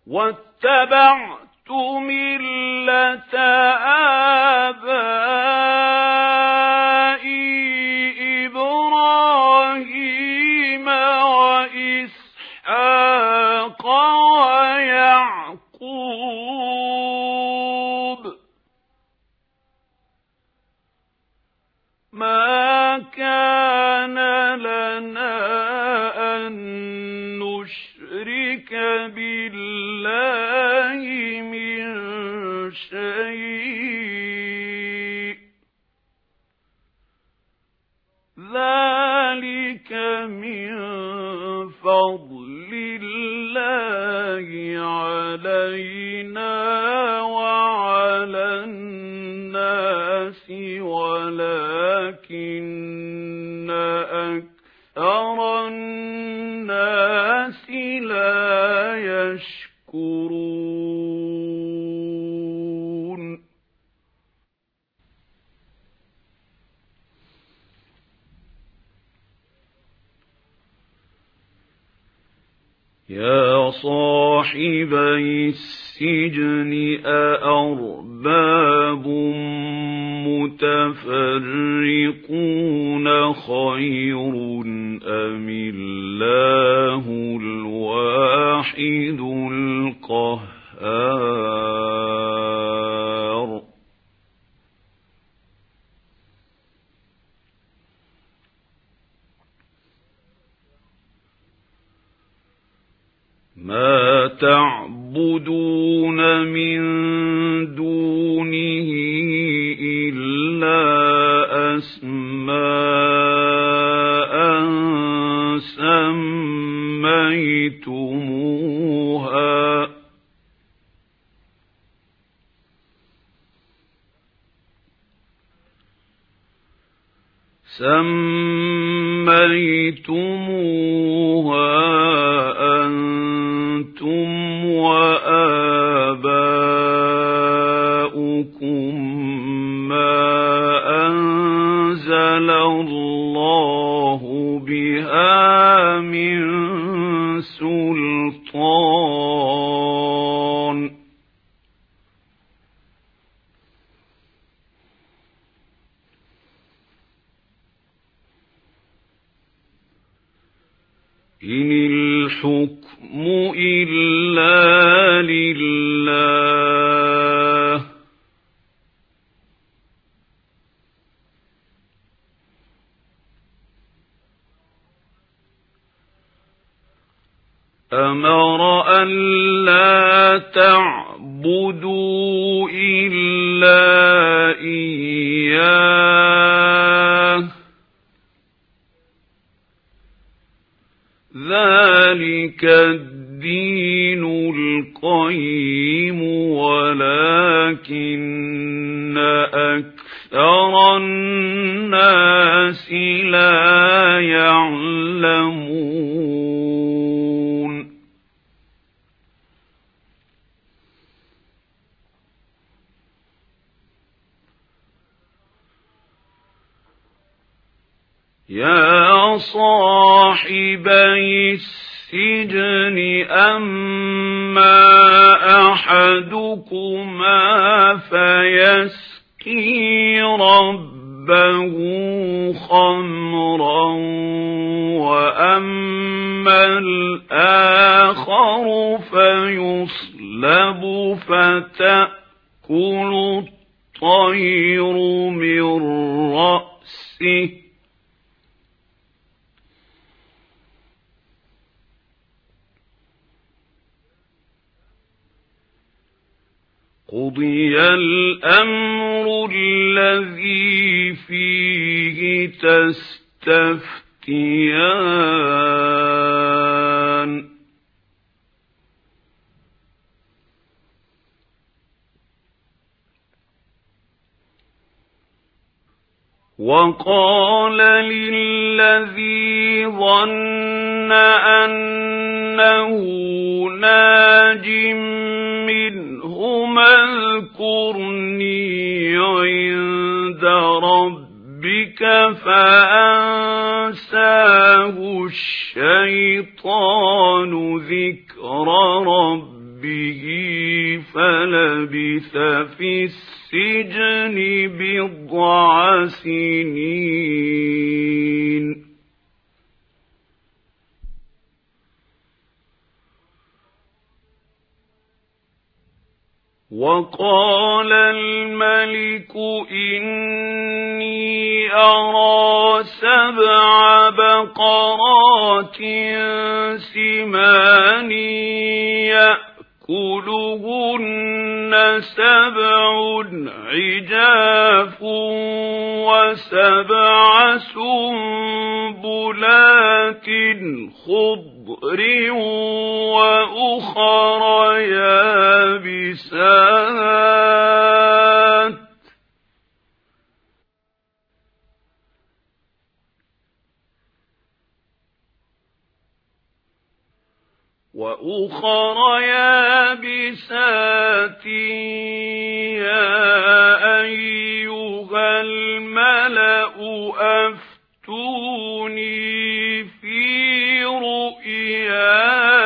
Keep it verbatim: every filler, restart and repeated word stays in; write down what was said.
واتبعت ملة آبائي إبراهيم وإسحاق ويعقوب ما كان لنا أن نشرك بالله من شيء ذلك من فضل الله علينا وعلى الناس ولكن أكثر الناس لا يشكرون. يا صاحبي السجن أأرباب متفرقون خير أم الله الواحد القهار. ما تعبدون من دونه إلا أسماء سميتموها سميتموها أنتم وآباؤكم ما أنزل الله بها من سلطان إن الحكم إلا لله أمر أن لا تعبدوا إلا إياه ذلك الدين القيم ولكن أكثر الناس لا يعلمون. يا صاحبي السجن أما أحدكما فيسقي ربه خمرا وأما الآخر فيصلب فتأكل الطير من رأسه قضي الأمر الذي فيه تستفتيان وقال للذي ظن أنه ناج منهما اذكرني عند ربك فأنساه الشيطان ذكر ربه ربه فلبث في السجن بضع سنين. وقال الملك إني أرى سبع بقرات سمان يأكلهن سبع عجاف وسبع سنبلات خضر وأخر يابسات وأخر يابسات يا أيها الملأ أفتوني في رؤياي